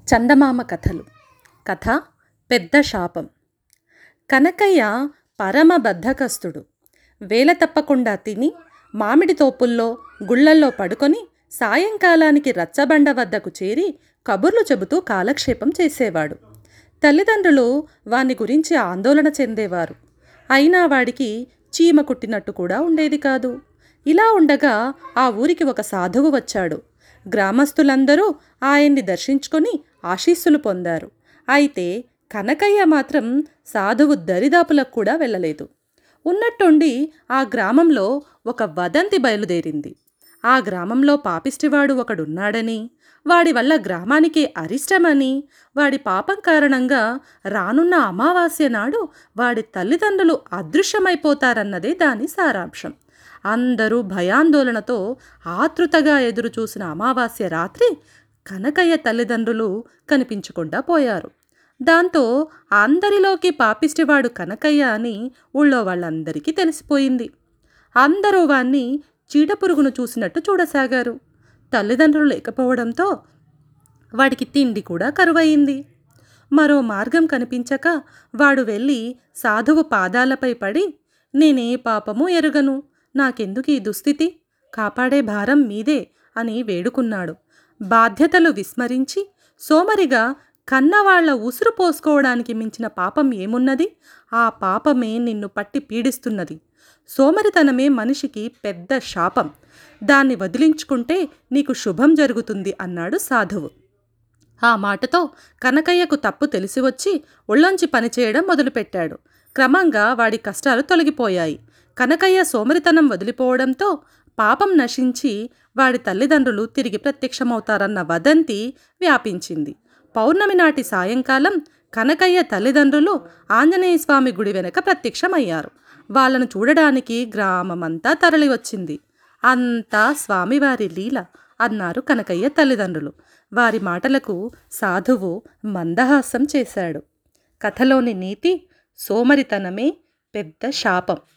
చందమామ కథలు. కథ పెద్ద శాపం. కనకయ్య పరమ బద్ధకస్తుడు. వేళ తప్పకుండా తిని మామిడి తోపుల్లో గుళ్ళల్లో పడుకొని సాయంకాలానికి రచ్చబండ వద్దకు చేరి కబుర్లు చెబుతూ కాలక్షేపం చేసేవాడు. తల్లిదండ్రులు వాని గురించి ఆందోళన చెందేవారు. అయినా వాడికి చీమ కుట్టినట్టు కూడా ఉండేది కాదు. ఇలా ఉండగా ఆ ఊరికి ఒక సాధువు వచ్చాడు. గ్రామస్తులందరూ ఆయన్ని దర్శించుకొని ఆశీస్సులు పొందారు. అయితే కనకయ్య మాత్రం సాధువు దరిదాపులకు కూడా వెళ్ళలేదు. ఉన్నట్టుండి ఆ గ్రామంలో ఒక వదంతి బయలుదేరింది. ఆ గ్రామంలో పాపిష్టివాడు ఒకడున్నాడని, వాడి వల్ల గ్రామానికి అరిష్టమని, వాడి పాపం కారణంగా రానున్న అమావాస్య నాడు వాడి తల్లిదండ్రులు అదృశ్యమైపోతారన్నదే దాని సారాంశం. అందరూ భయాందోళనతో ఆతృతగా ఎదురుచూసిన అమావాస్య రాత్రి కనకయ్య తల్లిదండ్రులు కనిపించకుండా పోయారు. దాంతో అందరిలోకి పాపిష్టివాడు కనకయ్య అని ఊళ్ళో వాళ్ళందరికీ తెలిసిపోయింది. అందరూ వాణ్ణి చీడపురుగును చూసినట్టు చూడసాగారు. తల్లిదండ్రులు లేకపోవడంతో వాడికి తిండి కూడా కరువయింది. మరో మార్గం కనిపించక వాడు వెళ్ళి సాధువు పాదాలపై పడి, నేనే పాపము ఎరుగను, నాకెందుకు ఈ దుస్థితి, కాపాడే భారం మీదే అని వేడుకున్నాడు. బాధ్యతలు విస్మరించి సోమరిగా కన్నవాళ్ల ఉసురు పోసుకోవడానికి మించిన పాపం ఏమున్నది? ఆ పాపమే నిన్ను పట్టి పీడిస్తున్నది. సోమరితనమే మనిషికి పెద్ద శాపం. దాన్ని వదిలించుకుంటే నీకు శుభం జరుగుతుంది అన్నాడు సాధువు. ఆ మాటతో కనకయ్యకు తప్పు తెలిసివచ్చి ఒళ్ళొంచి పనిచేయడం మొదలుపెట్టాడు. క్రమంగా వాడి కష్టాలు తొలగిపోయాయి. కనకయ్య సోమరితనం వదిలిపోవడంతో పాపం నశించి వాడి తల్లిదండ్రులు తిరిగి ప్రత్యక్షమవుతారన్న వదంతి వ్యాపించింది. పౌర్ణమి నాటి సాయంకాలం కనకయ్య తల్లిదండ్రులు ఆంజనేయస్వామి గుడి వెనక ప్రత్యక్షమయ్యారు. వాళ్ళను చూడడానికి గ్రామమంతా తరలివచ్చింది. అంతా స్వామివారి లీల అన్నారు కనకయ్య తల్లిదండ్రులు. వారి మాటలకు సాధువు మందహాసం చేశాడు. కథలోని నీతి: సోమరితనమే పెద్ద శాపం.